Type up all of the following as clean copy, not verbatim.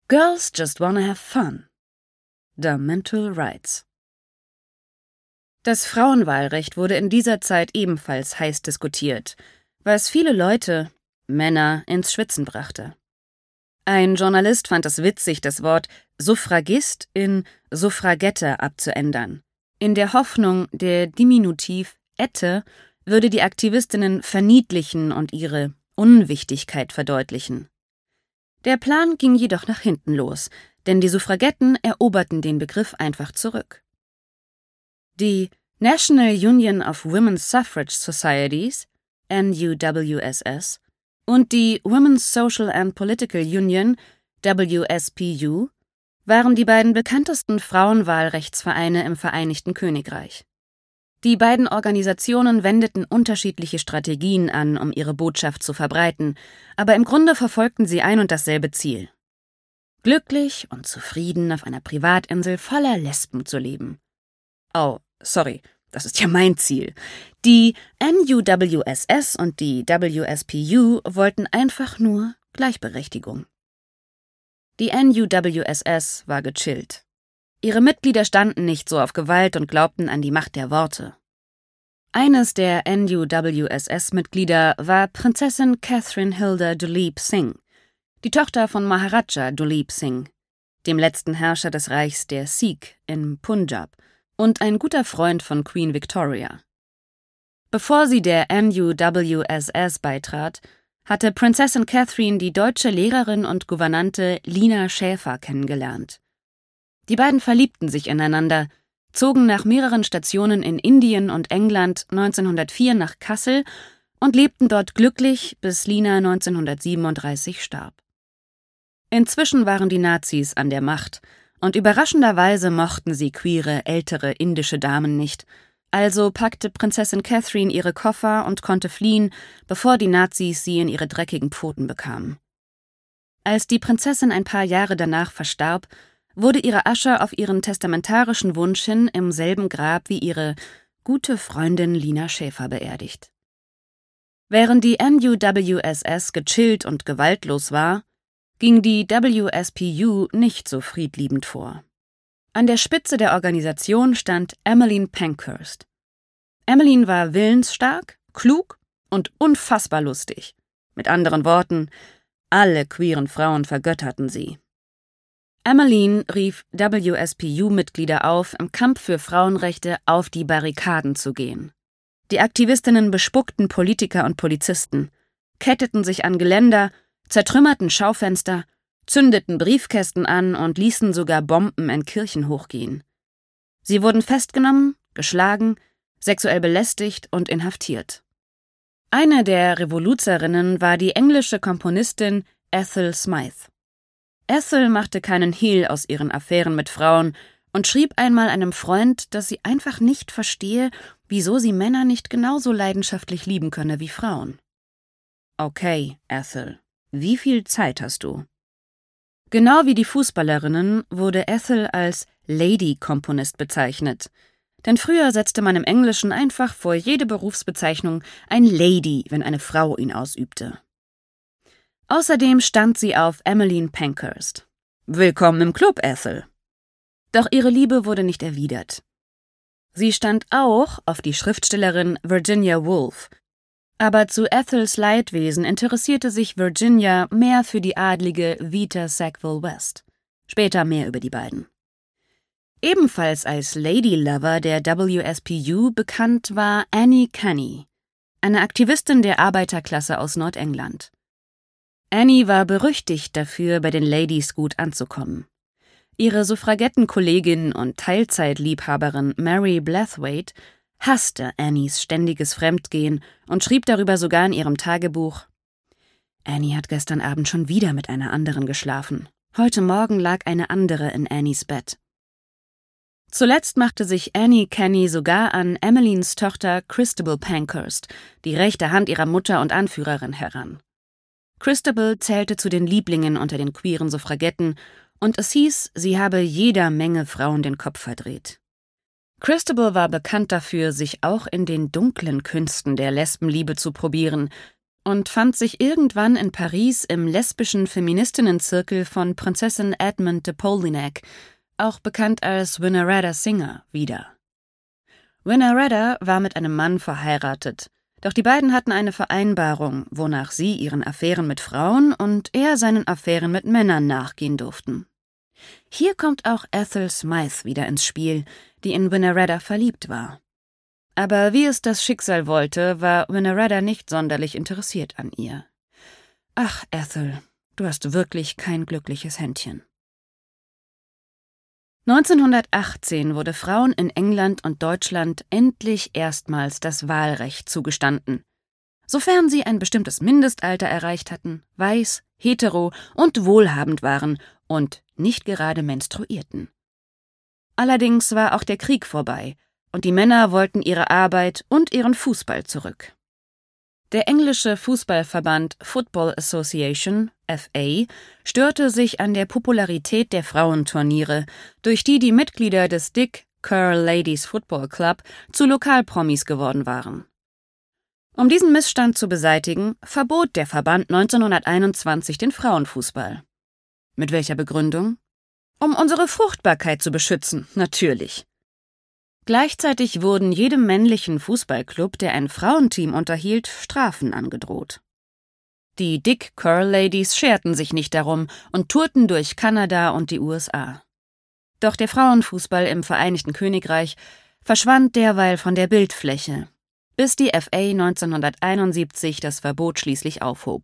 Girls just wanna have fun. The Mental Rights. Das Frauenwahlrecht wurde in dieser Zeit ebenfalls heiß diskutiert, was viele Leute, Männer, ins Schwitzen brachte. Ein Journalist fand es witzig, das Wort Suffragist in Suffragette abzuändern, in der Hoffnung, der Diminutiv ette würde die Aktivistinnen verniedlichen und ihre Unwichtigkeit verdeutlichen. Der Plan ging jedoch nach hinten los, denn die Suffragetten eroberten den Begriff einfach zurück. Die National Union of Women's Suffrage Societies, NUWSS, und die Women's Social and Political Union, WSPU, waren die beiden bekanntesten Frauenwahlrechtsvereine im Vereinigten Königreich. Die beiden Organisationen wendeten unterschiedliche Strategien an, um ihre Botschaft zu verbreiten, aber im Grunde verfolgten sie ein und dasselbe Ziel: glücklich und zufrieden auf einer Privatinsel voller Lesben zu leben. Oh, sorry, das ist ja mein Ziel. Die NUWSS und die WSPU wollten einfach nur Gleichberechtigung. Die NUWSS war gechillt. Ihre Mitglieder standen nicht so auf Gewalt und glaubten an die Macht der Worte. Eines der NUWSS-Mitglieder war Prinzessin Catherine Hilda Duleep Singh, die Tochter von Maharaja Duleep Singh, dem letzten Herrscher des Reichs der Sikh in Punjab und ein guter Freund von Queen Victoria. Bevor sie der NUWSS beitrat, hatte Prinzessin Catherine die deutsche Lehrerin und Gouvernante Lina Schäfer kennengelernt. Die beiden verliebten sich ineinander, zogen nach mehreren Stationen in Indien und England 1904 nach Kassel und lebten dort glücklich, bis Lina 1937 starb. Inzwischen waren die Nazis an der Macht und überraschenderweise mochten sie queere, ältere indische Damen nicht, also packte Prinzessin Catherine ihre Koffer und konnte fliehen, bevor die Nazis sie in ihre dreckigen Pfoten bekamen. Als die Prinzessin ein paar Jahre danach verstarb, wurde ihre Asche auf ihren testamentarischen Wunsch hin im selben Grab wie ihre gute Freundin Lina Schäfer beerdigt. Während die NUWSS gechillt und gewaltlos war, ging die WSPU nicht so friedliebend vor. An der Spitze der Organisation stand Emmeline Pankhurst. Emmeline war willensstark, klug und unfassbar lustig. Mit anderen Worten, alle queeren Frauen vergötterten sie. Emmeline rief WSPU-Mitglieder auf, im Kampf für Frauenrechte auf die Barrikaden zu gehen. Die Aktivistinnen bespuckten Politiker und Polizisten, ketteten sich an Geländer, zertrümmerten Schaufenster, zündeten Briefkästen an und ließen sogar Bomben in Kirchen hochgehen. Sie wurden festgenommen, geschlagen, sexuell belästigt und inhaftiert. Eine der Revoluzerinnen war die englische Komponistin Ethel Smythe. Ethel machte keinen Hehl aus ihren Affären mit Frauen und schrieb einmal einem Freund, dass sie einfach nicht verstehe, wieso sie Männer nicht genauso leidenschaftlich lieben könne wie Frauen. Okay, Ethel, wie viel Zeit hast du? Genau wie die Fußballerinnen wurde Ethel als Lady-Komponist bezeichnet, denn früher setzte man im Englischen einfach vor jede Berufsbezeichnung ein Lady, wenn eine Frau ihn ausübte. Außerdem stand sie auf Emmeline Pankhurst. Willkommen im Club, Ethel. Doch ihre Liebe wurde nicht erwidert. Sie stand auch auf die Schriftstellerin Virginia Woolf, aber zu Ethels Leidwesen interessierte sich Virginia mehr für die adlige Vita Sackville West. Später mehr über die beiden. Ebenfalls als Lady Lover der WSPU bekannt war Annie Kenney, eine Aktivistin der Arbeiterklasse aus Nordengland. Annie war berüchtigt dafür, bei den Ladies gut anzukommen. Ihre Suffragettenkollegin und Teilzeitliebhaberin Mary Blathwaite hasste Annies ständiges Fremdgehen und schrieb darüber sogar in ihrem Tagebuch: Annie hat gestern Abend schon wieder mit einer anderen geschlafen. Heute Morgen lag eine andere in Annies Bett. Zuletzt machte sich Annie Kenney sogar an Emmelines Tochter Christabel Pankhurst, die rechte Hand ihrer Mutter und Anführerin, heran. Christabel zählte zu den Lieblingen unter den queeren Suffragetten und es hieß, sie habe jeder Menge Frauen den Kopf verdreht. Christabel war bekannt dafür, sich auch in den dunklen Künsten der Lesbenliebe zu probieren, und fand sich irgendwann in Paris im lesbischen Feministinnenzirkel von Prinzessin Edmund de Polignac, auch bekannt als Winnaretta Singer, wieder. Winnaretta war mit einem Mann verheiratet, doch die beiden hatten eine Vereinbarung, wonach sie ihren Affären mit Frauen und er seinen Affären mit Männern nachgehen durften. Hier kommt auch Ethel Smythe wieder ins Spiel, die in Winnaretta verliebt war. Aber wie es das Schicksal wollte, war Winnaretta nicht sonderlich interessiert an ihr. Ach, Ethel, du hast wirklich kein glückliches Händchen. 1918 wurde Frauen in England und Deutschland endlich erstmals das Wahlrecht zugestanden. Sofern sie ein bestimmtes Mindestalter erreicht hatten, weiß, hetero und wohlhabend waren und nicht gerade menstruierten. Allerdings war auch der Krieg vorbei und die Männer wollten ihre Arbeit und ihren Fußball zurück. Der englische Fußballverband Football Association, FA, störte sich an der Popularität der Frauenturniere, durch die die Mitglieder des Dick Curl Ladies Football Club zu Lokalpromis geworden waren. Um diesen Missstand zu beseitigen, verbot der Verband 1921 den Frauenfußball. Mit welcher Begründung? Um unsere Fruchtbarkeit zu beschützen, natürlich. Gleichzeitig wurden jedem männlichen Fußballclub, der ein Frauenteam unterhielt, Strafen angedroht. Die Dick Curl Ladies scherten sich nicht darum und tourten durch Kanada und die USA. Doch der Frauenfußball im Vereinigten Königreich verschwand derweil von der Bildfläche, bis die FA 1971 das Verbot schließlich aufhob.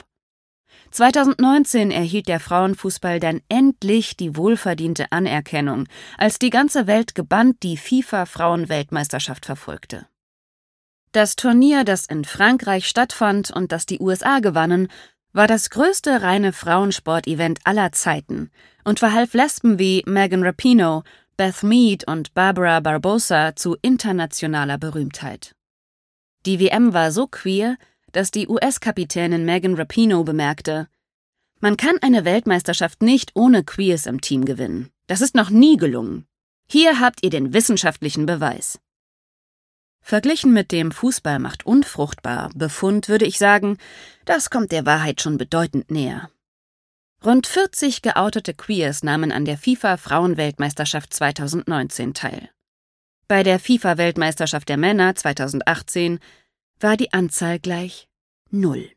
2019 erhielt der Frauenfußball dann endlich die wohlverdiente Anerkennung, als die ganze Welt gebannt die FIFA-Frauen-Weltmeisterschaft verfolgte. Das Turnier, das in Frankreich stattfand und das die USA gewannen, war das größte reine Frauensport-Event aller Zeiten und verhalf Lesben wie Megan Rapinoe, Beth Mead und Barbara Barbosa zu internationaler Berühmtheit. Die WM war so queer, dass die US-Kapitänin Megan Rapinoe bemerkte: Man kann eine Weltmeisterschaft nicht ohne Queers im Team gewinnen. Das ist noch nie gelungen. Hier habt ihr den wissenschaftlichen Beweis. Verglichen mit dem Fußball macht unfruchtbar Befund würde ich sagen, das kommt der Wahrheit schon bedeutend näher. Rund 40 geoutete Queers nahmen an der FIFA-Frauenweltmeisterschaft 2019 teil. Bei der FIFA-Weltmeisterschaft der Männer 2018 war die Anzahl gleich 0.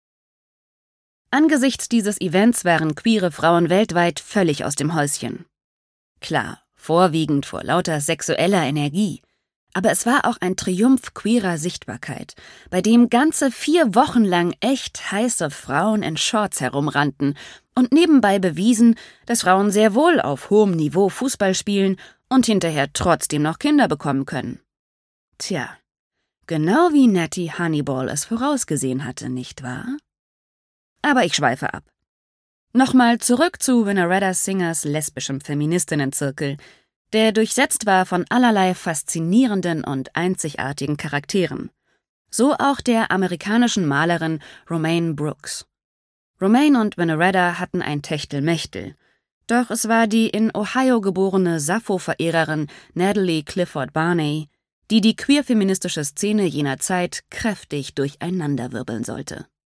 Angesichts dieses Events waren queere Frauen weltweit völlig aus dem Häuschen. Klar, vorwiegend vor lauter sexueller Energie, aber es war auch ein Triumph queerer Sichtbarkeit, bei dem ganze 4 Wochen lang echt heiße Frauen in Shorts herumrannten und nebenbei bewiesen, dass Frauen sehr wohl auf hohem Niveau Fußball spielen und hinterher trotzdem noch Kinder bekommen können. Tja, genau wie Natty Honeyball es vorausgesehen hatte, nicht wahr? Aber ich schweife ab. Nochmal zurück zu Winnaretta Singers lesbischem Feministinnenzirkel, der durchsetzt war von allerlei faszinierenden und einzigartigen Charakteren. So auch der amerikanischen Malerin Romaine Brooks. Romaine und Winnaretta hatten ein Techtelmechtel, doch es war die in Ohio geborene Sappho-Verehrerin Natalie Clifford Barney, die queer-feministische Szene jener Zeit kräftig durcheinanderwirbeln sollte.